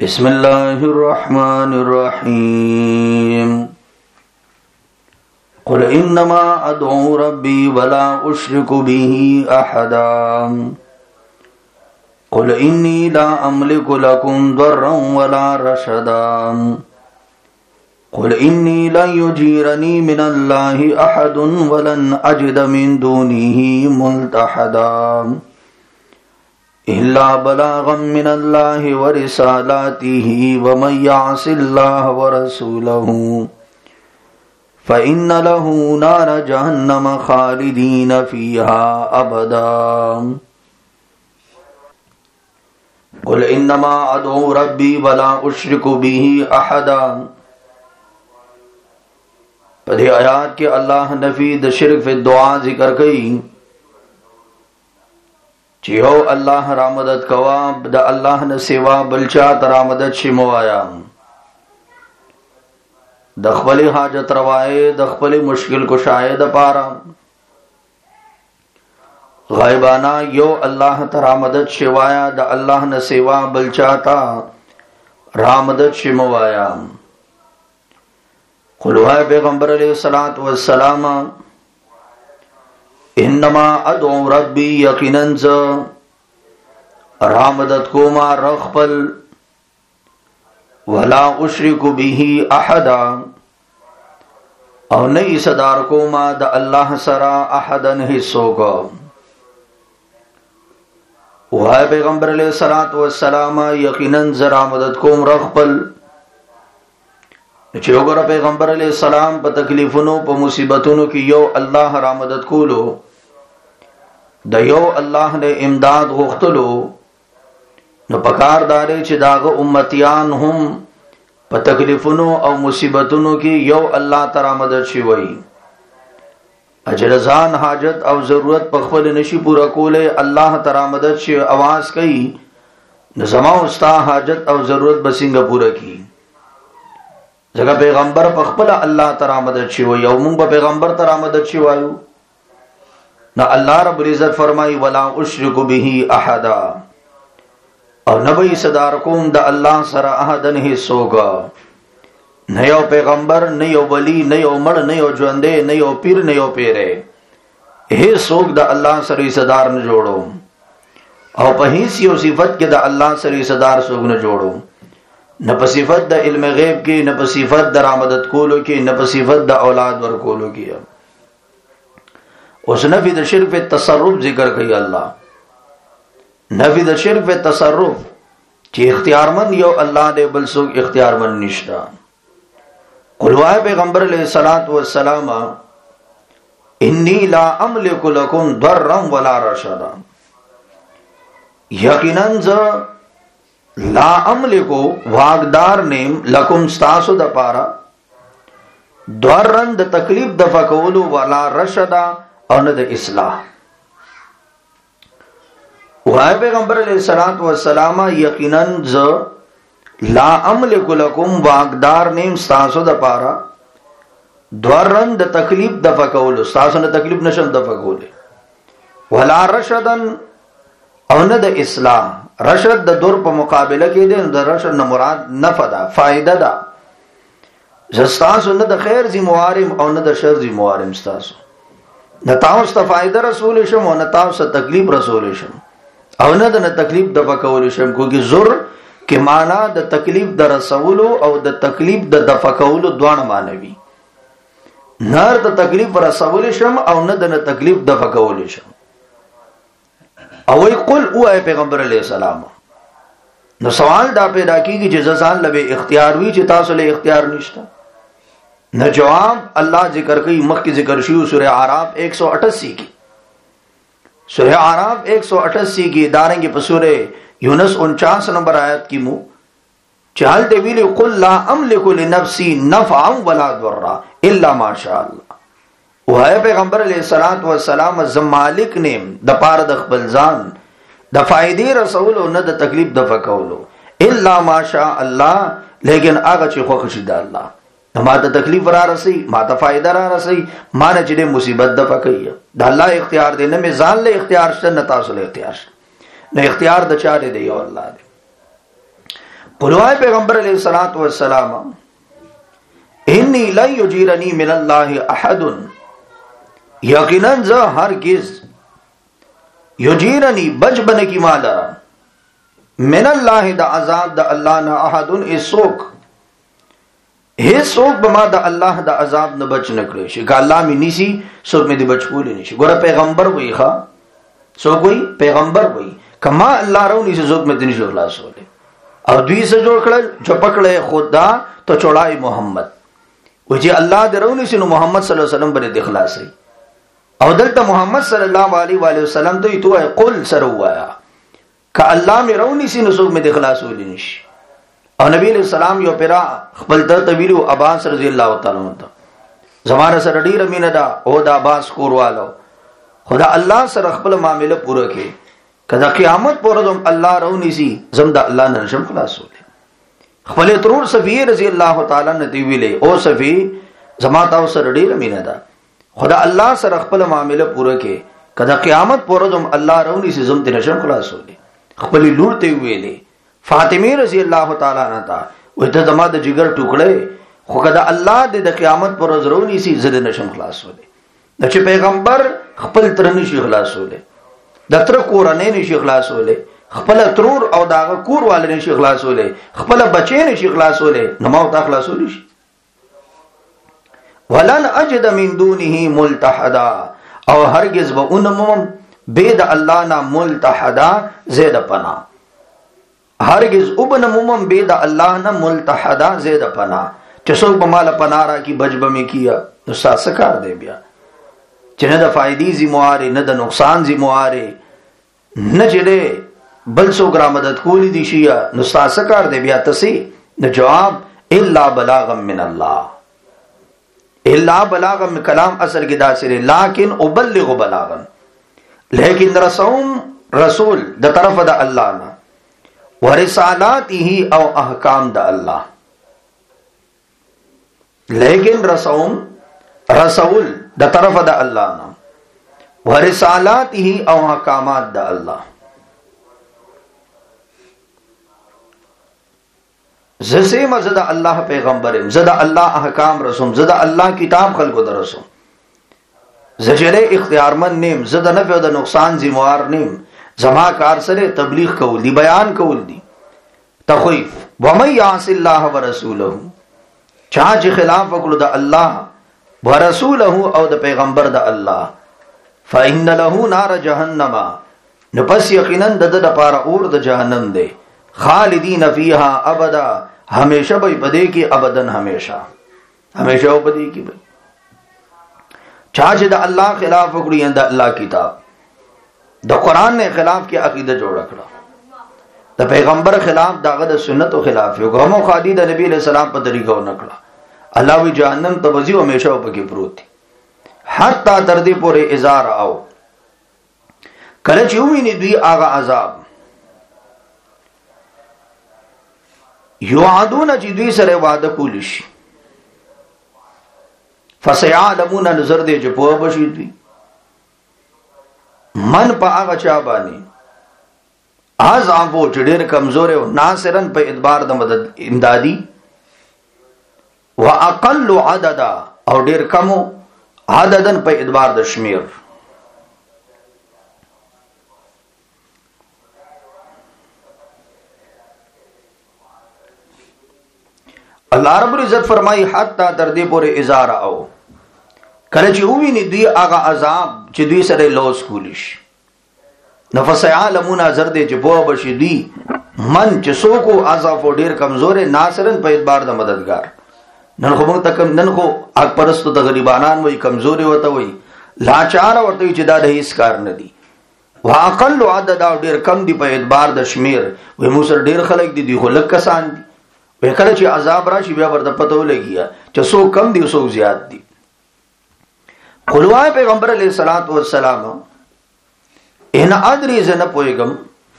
बिस्मिल्लाहिर्रहमानिर्रहीम। कुल इन्नमा अदऊ रब्बी वला उश्रिकु बिही अहदा। कुल इन्नी ला अमलिकु लकुम दर्रन वला रशदा। कुल इन्नी लन युजीरनी मिनल्लाहि अहदुन वलन अजिद मिन दूनिही मुल्तहदा। इल्ला बलागम मिनल्लाहि व रिसालातिही व मन यअसिल्लाह व रसूलहू फ़इन्न लहू नार जहन्नम खालिदीन फ़ीहा अबदा। कुल इन्नमा अदऊ रब्बी वला उश्रिकु बिही अहदा। पढ़े आयात के अल्लाह नफी द शिर्क फ़ि दुआ जिक्र कई चिहो अल्लाह रामदद कवा द अल्लाह न सेवा बलचा तरामदद शिमवाया दखबली हाजत रवाए दखबली मुश्किल कुशाए द पारा गायबाना यो अल्लाह तरामदद शिवाया द अल्लाह न सेवा बलचाता रामदद शिमवाया। खुलवा पैगंबर अलैहिस्सलातु वस्सलाम इन्नमा अदऊ रब्बी यकीनन ज रामदद कोमा रखबल वला उश्रिकु बिही अहदा और नई सदार कोमा द अल्लाह सरा अहदन हिस्सों का। वह पैगंबर अलैहिस्सलातु वस्सलाम यकीनन ज रामदद कोम रखबल चोगर पैगंबर अलैहिस्सलाम प तकलीफुनो प मुसीबतुनो की यो अल्लाह रामदद कोलो द यो अल्लाह ने इमदाद गुख्तलो न पकार दारे च दाग उम्मतियान हम प तकलीफुनो और मुसीबतुनो की यो अल्लाह तरा मदद शिवई अजरजान हाजत और जरूरत पखफल नशी पूरा कोले अल्लाह तरा मदद शिव आवाज कई न जमा उस्ता हाजत और जरूरत बसिंग पूरा की जगह पैगंबर पखफल अल्लाह तरा मदद शिवई और मुंग पैगंबर तरा मदद शिवायु न अल्लाह रब्बुल इज्जत फरमाई वला उश्रिकु बिही अहदा और नबी सदार कुम द अल्लाह सरा अहदन हिस्सोगा नयो पैगंबर नयो वली नयो मड़ नयो जुंदे नयो पीर नयो पेरे हे सोग द अल्लाह सरी सदार न जोड़ो और पहीसियो सिफत के द अल्लाह सरी सदार सोग न जोड़ो न पसिफत द इल्म गैब की न पसिफत द रामदद कोलो की न पसिफत द औलाद वर कोलो की। उस नफी द शिर्क पे तसर्रुफ जिक्र कई अल्लाह नफी द शिर्क पे तसर्रुफ कि इख्तियारमंद यो अल्लाह दे बलसुक इख्तियारमंद निश्ता। कुलवा पैगंबर अलैहिस्सलातु वस्सलाम इन्नी ला अमलिकु लकुम दर्रन वला रशदा यकीनन ज ला अमलिकु वागदार नेम लकुम स्तासु द पारा दर्रन द तकलीफ द फकौलु वला रशदा और न द इस्लाह। वह पैगंबर अलैहिस्सलातु वस्सलाम यकीनन ज ला अमलिकु लकुम वागदार नेम स्तासु द पारा द्वरन द तकलीफ द फकौलु स्तासु न तकलीफ नशल द फकौले वला रशदन और न द इस्लाह रशद द दुर पर मुकाबला के दे द रशद न मुराद नफदा फायदा दा जस्तासु न द खैर जिम्मेवारिम और न द शर जिम्मेवारिम स्तासु न ताउस त फायदा रसूल शम और न ताउस तकलीफ रसूल शम और न तकलीफ द फकौल शम क्योंकि जुर के माना द तकलीफ द रसूल और द तकलीफ द फकौल द्वाण मानवी नर द तकलीफ रसूल शम और न तकलीफ द फकौल शम और कुल हुआ है पैगंबर अलैहिस्सलाम न सवाल दा पैदा की कि जजान लबे इख्तियार हुई चितासले इख्तियार निश्ता न जवाब अल्लाह जिक्र कई मख की जिक्र शुरू सूरह आराफ 188 की सूरह आराफ 188 की दारेंगे पसूरे यूनुस 49 नंबर आयत की मुंह चाल देवील कुल ला अमलिकु लिनफ्सी नफ़अन वला दर्रा इल्ला माशा अल्लाह। वह पैगंबर अलैहिस्सलातु वस्सलाम मालिक ने द पार द खबलजान द फायदे रसूल न द तकलीफ द फकौलो इल्ला माशा अल्लाह लेकिन आगा ची खुशिदा अल्लाह माता तकलीफ रा रसी माता फायदा रा रसी माने चिड़े मुसीबत दफा कही द अल्लाह इख्तियार दे न में जान ले इख्तियार से न तासुल इख्तियार न इख्तियार द चारे दे अल्लाह दे قلوائے پیغمبر علیہ الصلوۃ والسلام انی لن یجیرنی من اللہ احد یقیناً ز ہرگز یجیرنی بچ بنے کی مالا من اللہ دا عذاب دا اللہ نا احد اسوک سوک بما دا اللہ دا عذاب نہ بچ نکڑے شی کہ اللہ میں نیسی سوک میں دی بچ کولی نیشی گورا پیغمبر وئی خواہ سوک وئی پیغمبر وئی کہ ما اللہ رو نیسی سوک میں دنشی اخلاص ہو لے اور دوی سے جو پکڑے خدا تو چوڑائی محمد وجہ اللہ دے رو نیسی نو محمد صلی اللہ علیہ وسلم بنے دخلاص ہے اور دلتا محمد صلی اللہ علیہ وآلہ وسلم تو یہ تو ہے قل سر ہوا ہے کہ اللہ میں رو نیسی نو سوک میں دخلاص ہو لے نیشی اور نبی علیہ السلام یو پیرا خپل د طویلو عباس رضی اللہ تعالی عنہ زمانہ سره ډیر مینه دا او د عباس کوروالو خدا الله سره خپل معاملې پوره کړي کدا قیامت پر ورځ الله رونی سي زم د الله نه نشم خلاصولې خپل ترور صفیه رضی الله تعالی عنہ دی ویلې او صفیه زما تاسو سره ډیر مینه دا خدا الله سره خپل معاملې پوره کړي کدا قیامت پر ورځ الله رونی سي زم د نشم خلاصولې خپل لور ته ویلې فاطمی رضی اللہ تعالیٰ عنہ تا وہ تا زما دا جگر ٹکڑے خو کدا اللہ دے دا قیامت پر رونی سی زد نشم خلاص ہو لے دا چھ پیغمبر خپل تر نشی خلاص ہو لے دا تر کورنے نشی خلاص ہو لے خپل ترور او دا کور والے نشی خلاص ہو لے خپل بچے نشی خلاص ہو لے نماو تا خلاص ہو لے ولن اجد من دونه ملتحدا او ہرگز با انمم بید اللہ نا ملتحدا زید پنا ہرگز ابن ممم بید اللہ نہ ملتحدا زید پنا چسوک بمالا پنارا کی بجب میں کیا نسا سکار دے بیا چنہ دا فائدی زی موارے نہ دا نقصان زی موارے نہ چلے بل سوک را مدد کولی دی شیا نسا سکار دے بیا تسی نہ جواب الا بلاغم من اللہ الا بلاغم من کلام اصل کی دا سرے لیکن ابلغ بلاغم لیکن رسوم رسول دا طرف دا اللہ نا ورسالاتی او احکام دا اللہ لیکن رسول دا طرف دا اللہ نا ورسالاتی او احکامات دا اللہ زسیم زدہ اللہ پیغمبرم زدہ اللہ احکام رسوم زدہ اللہ کتاب خلقو دا رسوم زجرے اختیار من نیم زدہ نفع دا نقصان زموار نیم زما کار سره تبلیغ کول دی بیان کول دی تخویف ومن یعص اللہ ورسولہ چاچ خلاف وکړو د الله ورسوله او د پیغمبر د الله فإن له نار جهنم نو پس یقینا د پاره اور د جهنم دی خالدین فیها ابدا ہمیشہ به پدې کې ابدن ہمیشہ پدې کې به چاچ د الله خلاف وکړي د الله کتاب دا قرآن نے خلاف کی عقیدہ جوڑ رکھا دا پیغمبر خلاف داغه د سنت و خلاف یو غمو خادی د نبی علیہ السلام په طریقو نکړه الله وی جهنم ته وزي همیشه پکې پروت حتی تر دې پورې ازار او کله چې ویني دوی هغه عذاب یوعدون چې دوی سره وعده کولی شي فسيعلمون نظر دې چې په بشي دوی من پا آغا چابانی آز آنفو چڑیر کمزور و ناصرن پا ادبار دا مدد امدادی و اقل عددا اور دیر کمو عددن پا ادبار دا شمیر اللہ رب العزت فرمائی حتی دردی پورے ازار آو کله چې ویني دوی هغه عذاب چې دوی سره لوس کولیش نفس عالمون زر دې چې بو بشي دوی من چې سوکو عذاب ډیر کمزور ناصرن په اعتبار د مددگار نن خو موږ تک نن خو اګ پرستو د غریبانان وای کمزوري وته وای لاچار ورته چې دا د هیڅ کار نه دی واقل عدد ډیر کم دی په اعتبار د شمیر وای مو سره ډیر خلک دي دی خو لک کسان دي وکړه چې عذاب راشي بیا ورته پته ولګیا چې سو کم دی سو زیات دی قلوائے پیغمبر علیہ الصلوۃ والسلام ان ادری زنه پویګم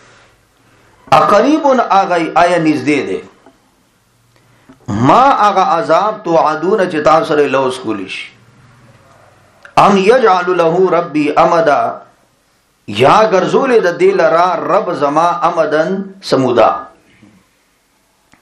اقریبن اغی آیا نږدې ده ما اغا عذاب توعدون چې تاسو سره لوس کولیش ام یجعل له ربی امدا یا ګرځول د دل را رب زما امدن سمودا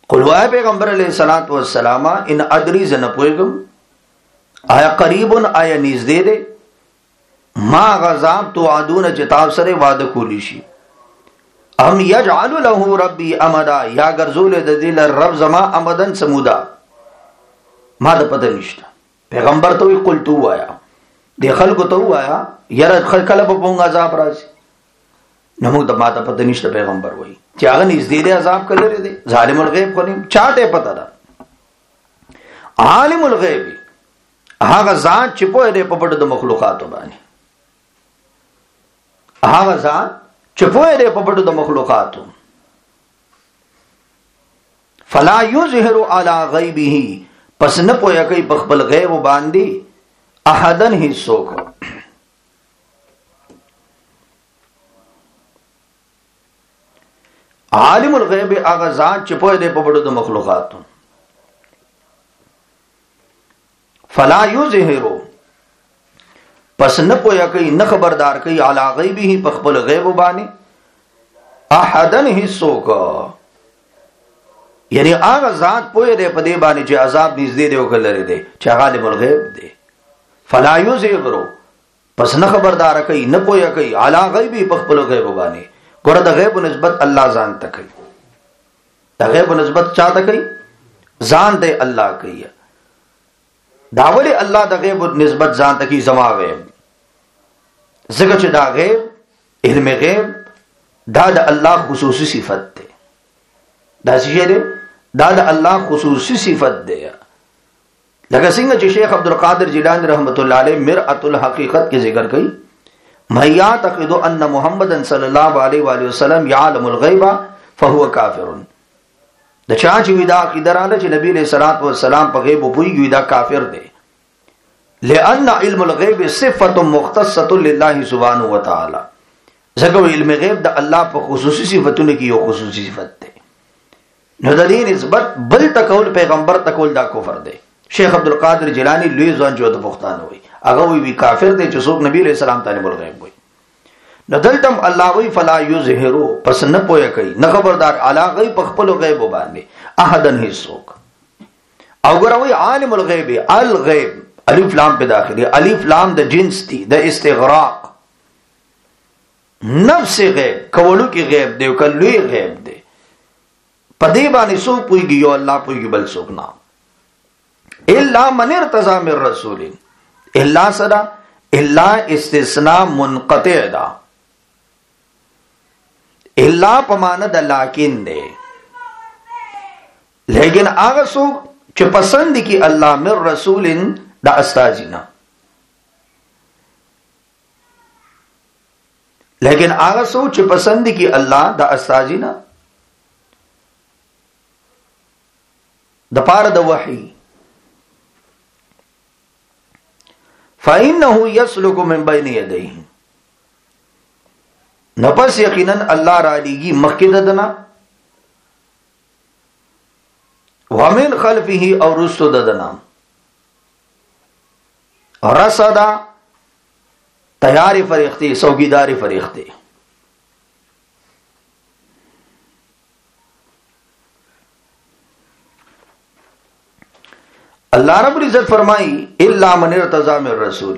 قل وای پیغمبر علیہ الصلوۃ والسلام ان ادری زن پویګم آیا قریبن آیا نږدې ده ما غذاب تو عدون جتاب سره وعده کولی شي ام یجعل له ربی امدا یا ګرځول د دې رب زما امدن سمودا ما د پته نشته. پیغمبر ته وی قل تو وایا د خلکو ته وایا یره خلک په پونګ عذاب راځي نو موږ د ما ته پته نشته. پیغمبر وی چې هغه نږدې دی عذاب کړی دی ظالم الغیب خو نه چاته پته ده. عالم الغیب هغه ذات چې په دې په پټو د مخلوقاتو باندې هغه ذات چې په دې په پټو د مخلوقاتو فلا یظهر علی غیبه پس نه پوهه کوي په خپل غیب باندې احدن هیڅوک. عالم الغیب هغه ذات چې په دې په پټو د مخلوقاتو فلا یظهر پس نه پوهه کوي نه خبردار کوي علی غیبه په خپل غیب باندې احدن هیڅوک یعنی هغه ذات پوهه دی په دې باندې چې عذاب نږدې دی او کلر دی چې عالم الغیب دی. فلا یظهر پس نه خبردار کوي نه پوهه کوي علی غیبه په خپل غیب باندې. ګوره د غیب نسبت الله ځان ته کوي د غیب نسبت چا ته کوي ځان ته الله کوي. داولی الله د غیب نسبت ځان ته کوي زما غیب ځکه چې دا غیب علم غیب دا د الله خصوصي صفت ده. دا څه دی دا د الله خصوصي صفت ده. لکه څنګه چې شیخ عبدالقادر جیلانی رحمت الله علیه مرأة الحقیقت کې ذکر کوي من یعتقد ان محمدا صلی الله علیه و آله وسلم یعلم الغیب فهو کافر. د چا چې ودا عقیده رااله چې نبی علیہ الصلوۃ والسلام په غیب پوهیږي دا کافر دی. لأن علم الغیب صفت مختصه لله سبحانه وتعالى ځکه علم غیب د الله په خصوصي صفاتونو کې یو خصوصي صفت دی. نو د دې نسبت بل تکول پیغمبر تکول دا کفر دی. شیخ عبدالقادر جیلانی لوی ځوان جو د پښتانه وي هغه وی کافر دی چې څوک نبی علیہ السلام طالب الغیب وي. نو دلتم الله وی فلا یظهروا پس نه پوهه کوي نه خبردار علی غیب خپل غیب باندې احدن هیڅوک. او ګوروي عالم الغیب الغیب الف لام په داخلي الف لام د جنس دي د استغراق نفس غیب کولو کې غیب دی او کلوی غیب دی پدې باندې سو پويږي یو الله پويږي بل څوک نه. الا من ارتضى من رسول الا صدا الا استثناء منقطع دا الا پمانه د لاکن دی لیکن هغه څوک چې پسند کی الله من رسول دا استاذینا لیکن هغه څوک چې پسند کی الله دا استاذینا د پاره د وحی فإنه يسلك من بين يديه نفس یقینا الله را لیږي مخکې ددنا ومن خلفه او رسو ددنا رصدا تیاری فرښتې سوګیداری فرښتې. اللہ رب العزت فرمائی الا من ارتضى من رسول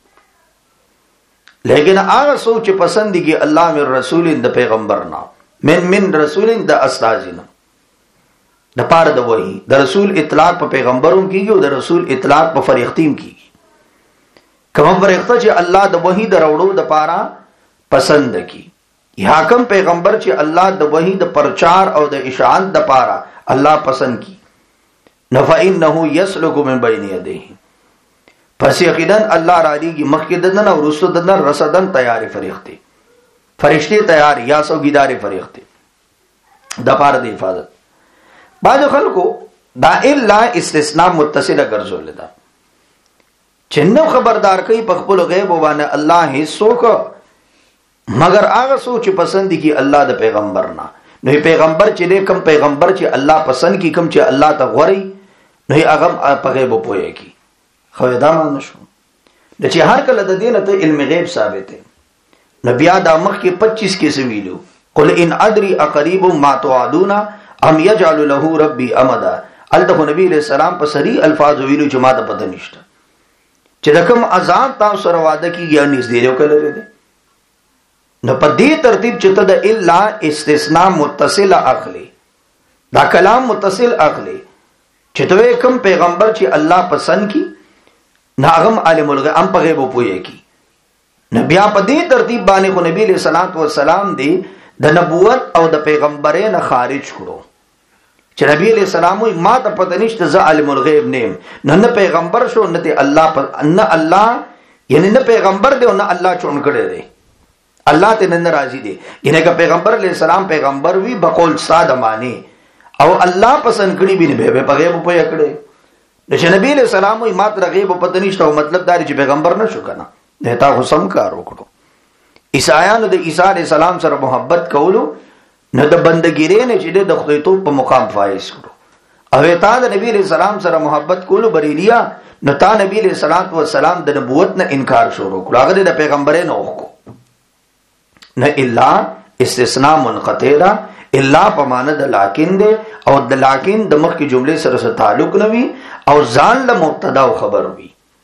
لیکن آغا سوچ پسندی کی اللہ من رسول د پیغمبرنا من رسول د استازینا د پار د وحی د رسول اطلاق په پیغمبروں کیږي او د رسول اطلاق په فرښتیم کیږي. کوم فرښت چې الله د وحی د راوړو د پارا پسند کی یا کوم پیغمبر چې الله د وحی د پرچار او د اشاعت د پارا الله پسند کی نفعنه يسلك من بين يديه پس یقینا الله را لیږي مخکې ددن او وروسته ددن رصدن تیاری فرښتې فرښتې تیار یا سوګیداري فرښتې د پاره د حفاظت. بعض خلکو دا الا استثناء متصله ګرځول ده چې نو خبردار کوي په خپل غیب باندې الله هیڅوک مگر هغه سوچ پسند کی الله د پیغمبر نه. نو پیغمبر چې کوم پیغمبر چې الله پسند کی کوم چې الله ته غوري نو هغه په غیب پوهیږي. خو دا معنی شو د چې هر کله د دین ته علم غیب ثابت دی. نو بیا دا مخ کې 25 کې ویلو قل ان ادري اقريب ما توعدون ام یجعل له ربی امدا. الته نبی علیہ السلام په صریح الفاظ ویلو چې ما ته پته نشته چې د کوم عذاب تاسو سره وعده کیږي یا نږدې یو کله لري. نو په دې ترتیب چې ته د الا استثناء متصل اخلي، دا کلام متصل اخلي چې ته کوم پیغمبر چې الله پسند کی ناغم عالم الغیب ام په غیب پوهه کی. نبی په دې ترتیب باندې خو نبی علیہ الصلوۃ والسلام دی د نبوت او د پیغمبرۍ نه خارج کړو چې نبی علیہ السلام وي ما ته پته نشته ز عالم الغیب نیم نه پیغمبر شو نه الله نه الله یعنی نه پیغمبر دی او نه الله چون کړي دی، الله ته نه راضي دی. یعنی که پیغمبر علیہ السلام پیغمبر وی بقول ساده معنی او الله پسند کړي بي نه به په غیب پوهه کړي. چې نبی علیہ السلام وي ما ته غیب پته نشته او مطلب دا چې پیغمبر نشو کنه نه تا خو سم کار وکړو. عیسایانو د عیسی علیہ السلام سره محبت کولو نه د بندګیرې نه چې د خدای توپ په مقام فایز کړو، او تا د نبی علیہ السلام سره محبت کولو بریلیا نو تا نبی علیہ الصلوۃ والسلام د نبوت نه انکار شروع کړو، هغه د پیغمبرۍ نه وکړو. نه الا استثناء منقطع ده، الا په معنی د لاکن ده او د لاکن د مخ کی جمله سره تعلق نه وي او ځان له مبتدا او خبر وي.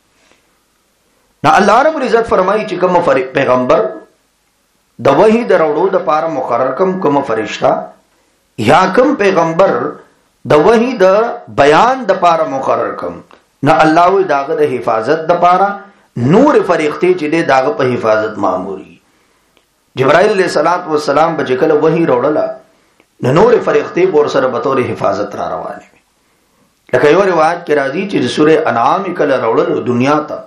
نه الله رب العزت فرمایي چې کوم پیغمبر د وحی د راوړو د پاره مقرر کوم فرشتہ یا کوم پیغمبر د وحی د بیان د پاره مقرر نه الله وی داغه د حفاظت د پاره نور فرښتې چې داغه په حفاظت ماموري. جبرائیل علیہ الصلوۃ والسلام به کله وحی راوړله نور فرښتې ور سره به تور حفاظت را روانه وي. لکه یو روایت کې راځي چې سوره انعام کله راوړل دنیا ته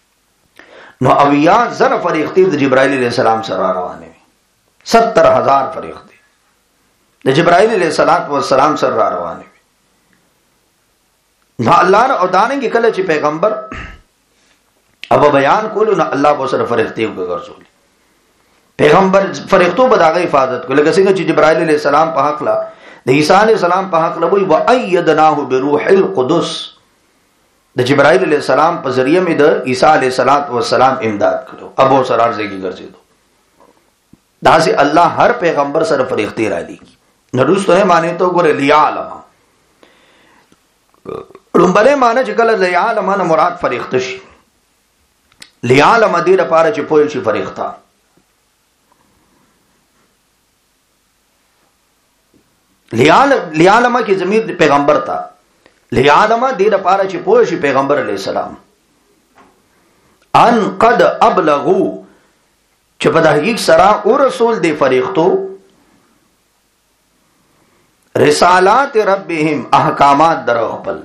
نو اویا زر فرښتې د جبرائیل علیہ السلام سره روانه وي، 70,000 فرښتې د جبرائیل علیہ الصلوۃ والسلام سره روانه وي. نو الله او دانګ کله چې پیغمبر اب بیان کولو نو الله به سره فرښتې وګرځول، پیغمبر فرښتو به داغه حفاظت کول. لکه څنګه چې جبرائیل علیہ السلام په حق لا د عیسی علیہ السلام په حق لا وی و ایدناه بروح القدس، د جبرائیل علیہ السلام په ذریعہ می د عیسی علیہ السلام امداد کړو، ابو سرار زګی ګرځیدو. دا سي الله هر پیغمبر سره فرښتې را دي نو رسته معنی ته ګوره لیعلم لومبله معنی چې کله لیعلم نه مراد فرښتې شي، لیعلم دې لپاره چې پوه شي فرښتہ. لیعلم کی ضمیر پیغمبر تا، لیعلم دې لپاره چې پوه شي پیغمبر علیہ السلام ان قد ابلغوا چې په تحقیق سره او رسول دی فرښتو رسالات ربهم احکامات در خپل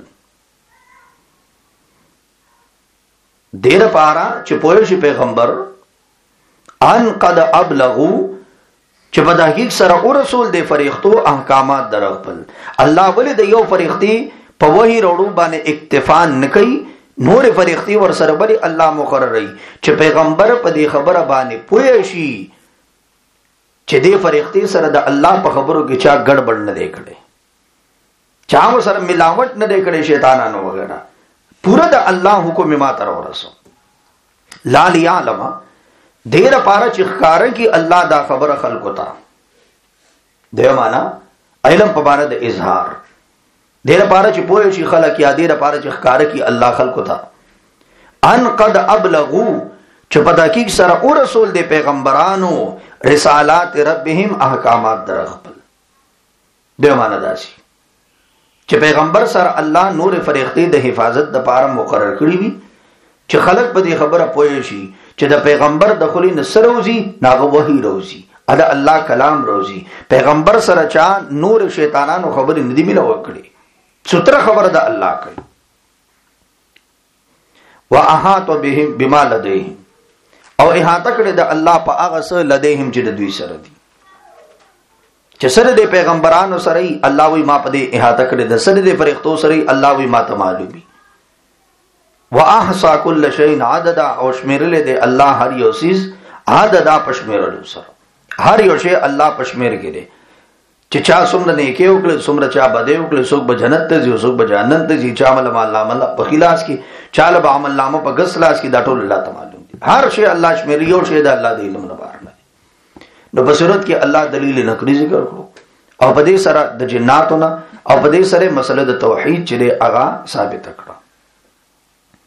دې لپاره چې پوه شي پیغمبر ان قد ابلغوا چې په تحقیق سره او رسول دی فرښتو احکامات در خپل. الله ولې د یو فرښتې په وحی وروړو باندې اکتفا نه کوي، نور فرښتې ور سره بری الله مقرري چې پیغمبر په دې خبره باندې پوه شي چې دې فرښتې سره د الله په خبرو کې چا ګډوډ نه دی کړي، چا سره ملاوت نه دی کړي، شیطانانو وغیرہ، پورا د الله حکم ما تر ورسو. لا لیعلم دیر پارا چخکار کی اللہ دا خبر خلقو تا دیو مانا علم پبارا دا اظہار دیر پارا چی پوئے شی خلق یا دیر پارا چخکار کی اللہ خلقو تا ان قد ابلغو چو پتا کی سر او رسول دے پیغمبرانو رسالات ربهم احکامات در اخبل دیو مانا دا سی چی پیغمبر سر اللہ نور فرښتې د حفاظت د پارا مقرر کری وی چی خلق پا دی خبر پوئے شی چې د پیغمبر د خلی نصر روزی ناغه وحی روزی ادا الله کلام روزی پیغمبر سره چا نور شیطانانو خبر ندی ملو کړي ستر خبر د الله کوي. واحاط بهم بما لديهم او احاطه کړي د الله په هغه څه لديهم چې د دوی سره دي چې سره د پیغمبرانو سره الله وی ما په دې احاطه کړي د سره د فرښتو سره الله وی ما ته معلومي. واحصا كل شيء عددا او شمیرل دے اللہ ہر یو چیز عددا پشمیرل سره ہر یو شی الله پشمیر کړي چې چا څومره نیکی وکړي څومره چا بده وکړي څوک به جنت ته ځي څوک به جهنم ته ځي چا عمل الله په خلاص کې چا له عمل نامه په غسلاس کې دا ټول الله تعالی معلوم دي. هر شی الله شمیري یو شی د الله د علم نه بار نه. نو په صورت کې الله دلیل نقلی ذکر کړو او په دې سره د جناتونه او په دې سره مسله د توحید چې هغه ثابت کړه.